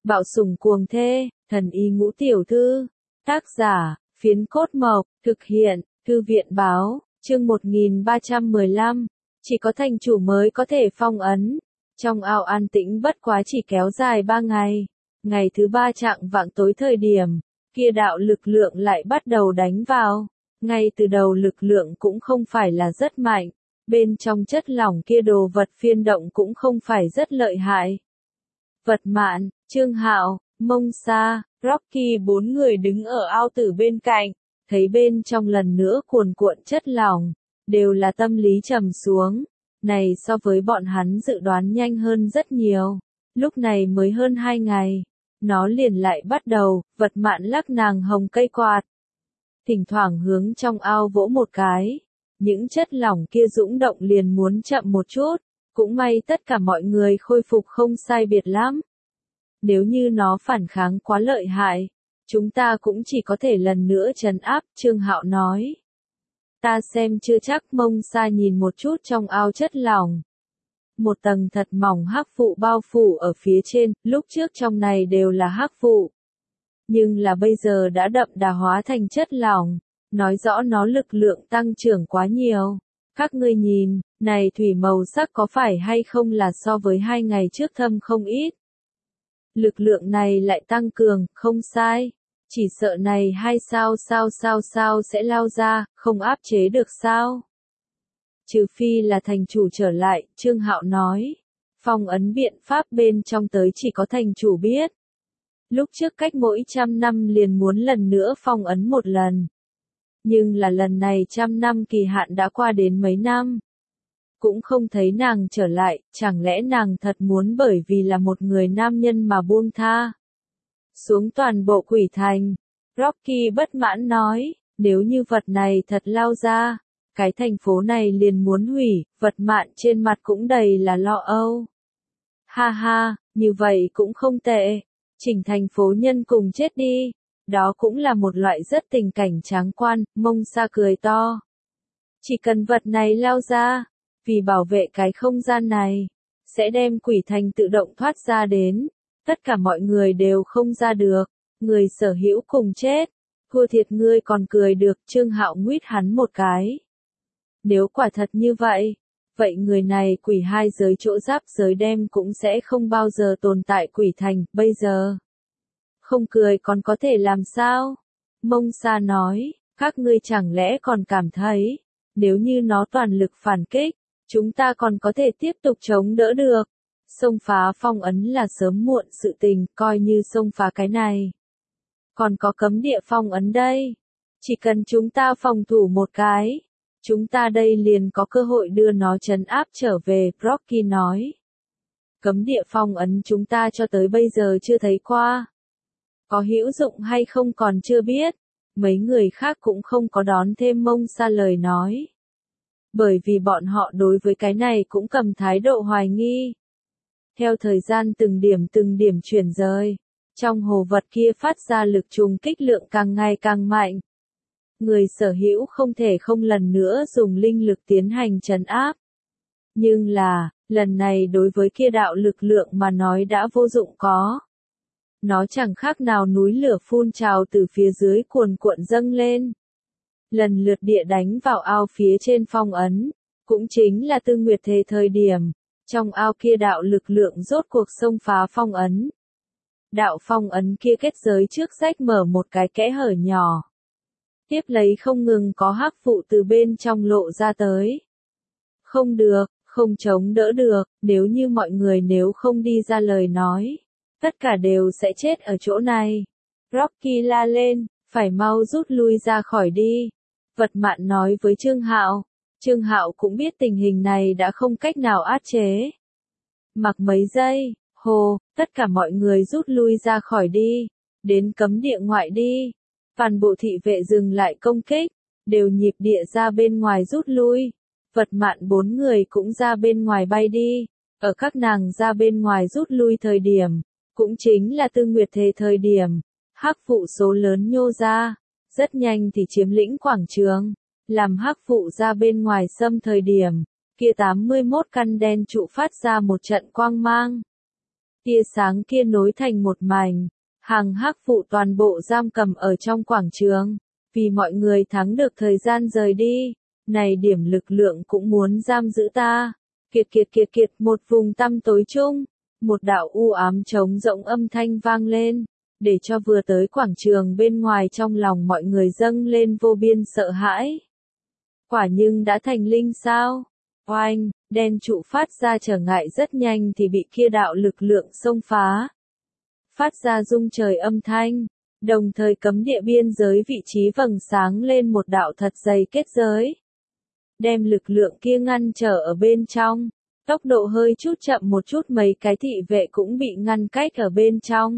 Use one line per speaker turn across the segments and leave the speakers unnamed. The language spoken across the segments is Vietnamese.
Bạo sủng cuồng thê, thần y ngũ tiểu thư. Tác giả, Phiến Cốt Mộc, thực hiện, Thư viện báo, chương 1315. Chỉ có thành chủ mới có thể phong ấn. Trong ao an tĩnh bất quá chỉ kéo dài 3 ngày. Ngày thứ 3 chạng vạng tối thời điểm, kia đạo lực lượng lại bắt đầu đánh vào. Ngay từ đầu lực lượng cũng không phải là rất mạnh. Bên trong chất lỏng kia đồ vật phiên động cũng không phải rất lợi hại. Vật Mạn, Trương Hạo, Mông Sa, Rocky 4 người đứng ở ao tử bên cạnh, thấy bên trong lần nữa cuồn cuộn chất lỏng, đều là tâm lý trầm xuống. Này so với bọn hắn dự đoán nhanh hơn rất nhiều. Lúc này mới hơn 2 ngày, nó liền lại bắt đầu. Vật Mạn lắc nàng hồng cây quạt, thỉnh thoảng hướng trong ao vỗ một cái. Những chất lỏng kia dũng động liền muốn chậm một chút, cũng may tất cả mọi người khôi phục không sai biệt lắm. Nếu như nó phản kháng quá lợi hại, chúng ta cũng chỉ có thể lần nữa trấn áp, Trương Hạo nói. Ta xem chưa chắc. Mông Sa nhìn một chút trong ao chất lỏng. Một tầng thật mỏng hắc vụ bao phủ ở phía trên, lúc trước trong này đều là hắc vụ. Nhưng là bây giờ đã đậm đà hóa thành chất lỏng, nói rõ nó lực lượng tăng trưởng quá nhiều. Các ngươi nhìn, này thủy màu sắc có phải hay không là so với 2 ngày trước thâm không ít. Lực lượng này lại tăng cường, không sai. Chỉ sợ này hay sao sẽ lao ra, không áp chế được sao? Trừ phi là thành chủ trở lại, Trương Hạo nói. Phong ấn biện pháp bên trong tới chỉ có thành chủ biết. Lúc trước cách mỗi 100 năm liền muốn lần nữa phong ấn một lần. Nhưng là lần này 100 năm kỳ hạn đã qua đến mấy năm. Cũng không thấy nàng trở lại, chẳng lẽ nàng thật muốn bởi vì là một người nam nhân mà buông tha xuống toàn bộ quỷ thành. Rocky bất mãn nói, nếu như vật này thật lao ra, cái thành phố này liền muốn hủy. Vật Mạn trên mặt cũng đầy là lo âu. Ha ha, như vậy cũng không tệ, chỉnh thành phố nhân cùng chết đi, đó cũng là một loại rất tình cảnh tráng quan. Mông Sa cười to. Chỉ cần vật này lao ra, vì bảo vệ cái không gian này, sẽ đem quỷ thành tự động thoát ra đến, tất cả mọi người đều không ra được, người sở hữu cùng chết. Thua thiệt ngươi còn cười được. Trương Hạo nguyết hắn một cái. Nếu quả thật như vậy, vậy người này quỷ hai giới chỗ giáp giới đem cũng sẽ không bao giờ tồn tại quỷ thành. Bây giờ không cười còn có thể làm sao? Mông Sa nói, các ngươi chẳng lẽ còn cảm thấy, nếu như nó toàn lực phản kích, chúng ta còn có thể tiếp tục chống đỡ được. Xông phá phong ấn là sớm muộn sự tình, coi như xông phá cái này. Còn có cấm địa phong ấn đây. Chỉ cần chúng ta phòng thủ một cái, chúng ta đây liền có cơ hội đưa nó trấn áp trở về, Rocky nói. Cấm địa phong ấn chúng ta cho tới bây giờ chưa thấy qua. Có hữu dụng hay không còn chưa biết. Mấy người khác cũng không có đón thêm Mông Sa lời nói. Bởi vì bọn họ đối với cái này cũng cầm thái độ hoài nghi. Theo thời gian từng điểm chuyển rời, trong hồ vật kia phát ra lực trùng kích lượng càng ngày càng mạnh. Người sở hữu không thể không lần nữa dùng linh lực tiến hành trấn áp. Nhưng là, lần này đối với kia đạo lực lượng mà nói đã vô dụng có. Nó chẳng khác nào núi lửa phun trào từ phía dưới cuồn cuộn dâng lên. Lần lượt địa đánh vào ao phía trên phong ấn, cũng chính là Tư Nguyệt Thề thời điểm, trong ao kia đạo lực lượng rốt cuộc xông phá phong ấn. Đạo phong ấn kia kết giới trước rách mở một cái kẽ hở nhỏ. Tiếp lấy không ngừng có hắc vụ từ bên trong lộ ra tới. Không được, không chống đỡ được, nếu như mọi người nếu không đi ra lời nói, tất cả đều sẽ chết ở chỗ này. Rocky la lên, phải mau rút lui ra khỏi đi. Vật Mạn nói với Trương Hạo. Trương Hạo cũng biết tình hình này đã không cách nào áp chế. Mặc mấy giây, hồ, tất cả mọi người rút lui ra khỏi đi, đến cấm địa ngoại đi. Toàn bộ thị vệ dừng lại công kích, đều nhịp địa ra bên ngoài rút lui. Vật Mạn 4 người cũng ra bên ngoài bay đi. Ở các nàng ra bên ngoài rút lui thời điểm, cũng chính là Tư Nguyệt Thề thời điểm, hắc vụ số lớn nhô ra, rất nhanh thì chiếm lĩnh quảng trường, làm hắc vụ ra bên ngoài xâm thời điểm, kia 81 căn đen trụ phát ra một trận quang mang. Tia sáng kia nối thành một mảnh, hàng hắc vụ toàn bộ giam cầm ở trong quảng trường, vì mọi người thắng được thời gian rời đi, này điểm lực lượng cũng muốn giam giữ ta. Kiệt kiệt kiệt kiệt, một vùng tăm tối chung, một đạo u ám trống rỗng âm thanh vang lên, để cho vừa tới quảng trường bên ngoài trong lòng mọi người dâng lên vô biên sợ hãi. Quả nhưng đã thành linh sao? Oanh, đen trụ phát ra trở ngại rất nhanh thì bị kia đạo lực lượng xông phá. Phát ra rung trời âm thanh, đồng thời cấm địa biên giới vị trí vầng sáng lên một đạo thật dày kết giới. Đem lực lượng kia ngăn trở ở bên trong, tốc độ hơi chút chậm một chút, mấy cái thị vệ cũng bị ngăn cách ở bên trong.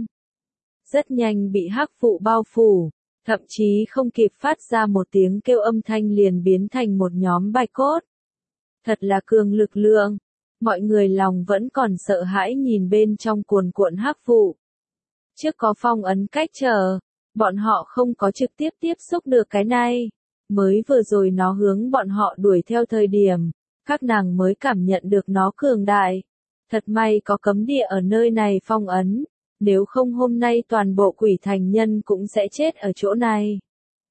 Rất nhanh bị hắc vụ bao phủ, thậm chí không kịp phát ra một tiếng kêu âm thanh liền biến thành một nhóm bạch cốt. Thật là cường lực lượng, mọi người lòng vẫn còn sợ hãi nhìn bên trong cuồn cuộn hắc vụ. Trước có phong ấn cách trở, bọn họ không có trực tiếp tiếp xúc được cái này. Mới vừa rồi nó hướng bọn họ đuổi theo thời điểm, các nàng mới cảm nhận được nó cường đại. Thật may có cấm địa ở nơi này phong ấn, nếu không hôm nay toàn bộ quỷ thành nhân cũng sẽ chết ở chỗ này.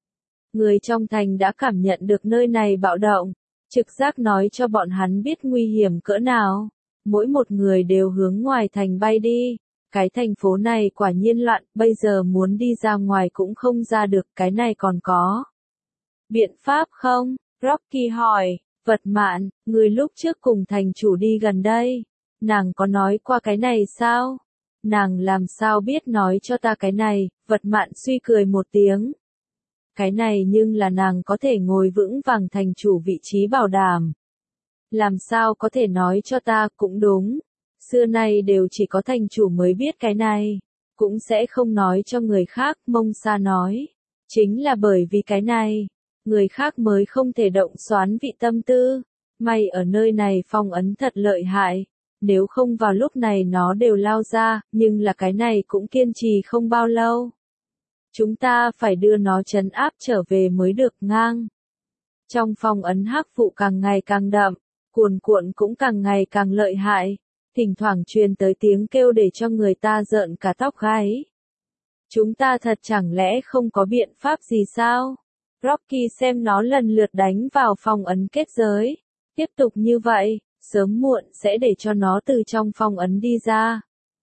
Người trong thành đã cảm nhận được nơi này bạo động, trực giác nói cho bọn hắn biết nguy hiểm cỡ nào. Mỗi một người đều hướng ngoài thành bay đi. Cái thành phố này quả nhiên loạn, bây giờ muốn đi ra ngoài cũng không ra được, cái này còn có biện pháp không? Rocky hỏi, Vật Mạn, người lúc trước cùng thành chủ đi gần đây, nàng có nói qua cái này sao? Nàng làm sao biết nói cho ta cái này? Vật Mạn suy cười một tiếng. Cái này nhưng là nàng có thể ngồi vững vàng thành chủ vị trí bảo đảm. Làm sao có thể nói cho ta? Cũng đúng. Xưa nay đều chỉ có thành chủ mới biết cái này, cũng sẽ không nói cho người khác. Mông Sa nói, chính là bởi vì cái này, người khác mới không thể động xoán vị tâm tư. May ở nơi này phong ấn thật lợi hại, nếu không vào lúc này nó đều lao ra, nhưng là cái này cũng kiên trì không bao lâu. Chúng ta phải đưa nó trấn áp trở về mới được. Ngang. Trong phong ấn hắc vụ càng ngày càng đậm, cuồn cuộn cũng càng ngày càng lợi hại. Thỉnh thoảng truyền tới tiếng kêu để cho người ta rợn cả tóc gáy. Chúng ta thật chẳng lẽ không có biện pháp gì sao? Rocky xem nó lần lượt đánh vào phong ấn kết giới. Tiếp tục như vậy, sớm muộn sẽ để cho nó từ trong phong ấn đi ra.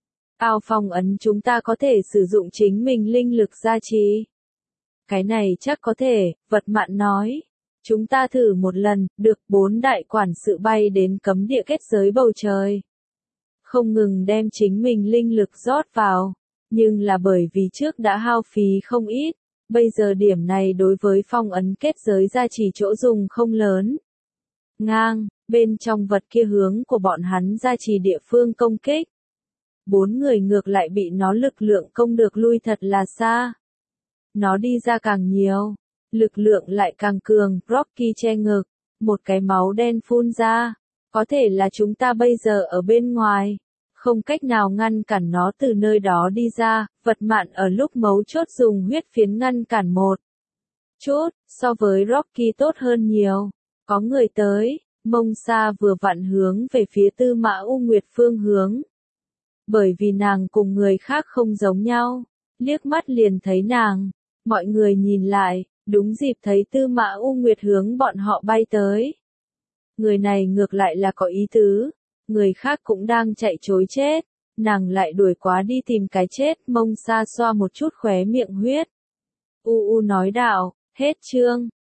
Ao phong ấn chúng ta có thể sử dụng chính mình linh lực gia trì. Cái này chắc có thể, Vật Mạn nói. Chúng ta thử một lần, được. 4 đại quản sự bay đến cấm địa kết giới bầu trời. Không ngừng đem chính mình linh lực rót vào, nhưng là bởi vì trước đã hao phí không ít, bây giờ điểm này đối với phong ấn kết giới gia trì chỗ dùng không lớn. Ngang, bên trong vật kia hướng của bọn hắn gia trì địa phương công kích. 4 người ngược lại bị nó lực lượng công được lui thật là xa. Nó đi ra càng nhiều, lực lượng lại càng cường. Rocky che ngực, một cái máu đen phun ra. Có thể là chúng ta bây giờ ở bên ngoài, không cách nào ngăn cản nó từ nơi đó đi ra. Vật Mạn ở lúc mấu chốt dùng huyết phiến ngăn cản một chút, so với Rocky tốt hơn nhiều. Có người tới, Mông Sa vừa vặn hướng về phía Tư Mã U Nguyệt phương hướng. Bởi vì nàng cùng người khác không giống nhau, liếc mắt liền thấy nàng, mọi người nhìn lại, đúng dịp thấy Tư Mã U Nguyệt hướng bọn họ bay tới. Người này ngược lại là có ý tứ, người khác cũng đang chạy trối chết, nàng lại đuổi quá đi tìm cái chết. Mông Sa xoa một chút khóe miệng huyết. U nói đạo, hết chương.